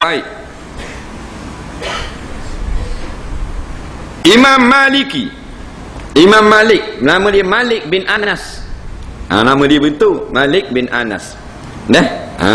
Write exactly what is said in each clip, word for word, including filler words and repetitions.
Baik. Imam Maliki. Imam Malik, nama dia Malik bin Anas. Ha, nama dia betul Malik bin Anas. Dah? Ha.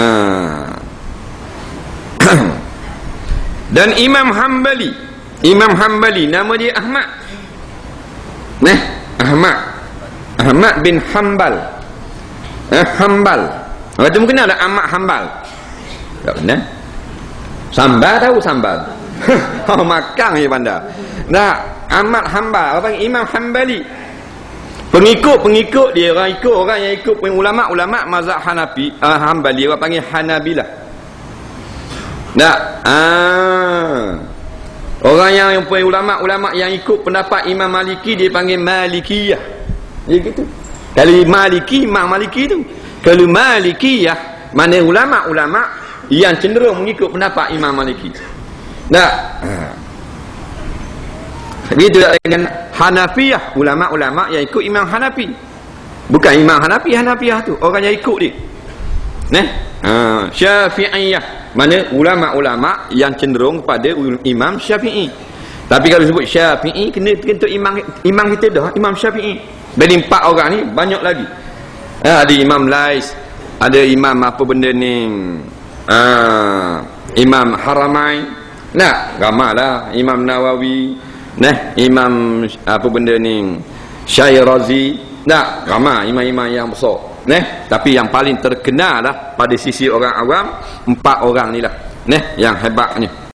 Dan Imam Hambali. Imam Hambali, nama dia Ahmad. Nah, Ahmad. Ahmad bin Hambal. Eh, Hambal. Orang tu kenal tak Ahmad Hambal? Tak benar. Sambal tahu sambal. Oh, makan je pandai. Nah, Ahmad Hambal, orang Imam Hambali. Pengikut-pengikut dia, orang ikut orang yang ikut ulama-ulama mazhab Hanafi, uh, Hambali, orang panggil Hanabilah. Nah, ah. Orang yang yang ulama-ulama yang ikut pendapat Imam Maliki dia panggil Malikiyah. Ya gitu. Kalau Maliki, Imam Maliki tu. Kalau Malikiyah, mana ulama-ulama yang cenderung mengikut pendapat Imam Maliki. Nah, begitu dengan Hanafiyah, ulama-ulama yang ikut Imam Hanafi. Bukan Imam Hanafi, Hanafiyah tu orang yang ikut dia. Nah, ha, Syafi'iyah, mana ulama-ulama yang cenderung kepada Imam Syafi'i. Tapi kalau sebut Syafi'i kena untuk imam imam kita dah, Imam Syafi'i. Dari empat orang ni banyak lagi. Ha, ada Imam Lais, ada Imam apa benda ni? Ha, Imam Haramain. Nah, ramailah Imam Nawawi. Nah, Imam apa benda ni? Syairazi. Nah, ramai imam-imam yang besar. Nah, tapi yang paling terkenal lah pada sisi orang awam empat orang ni lah. Nah, yang hebatnya.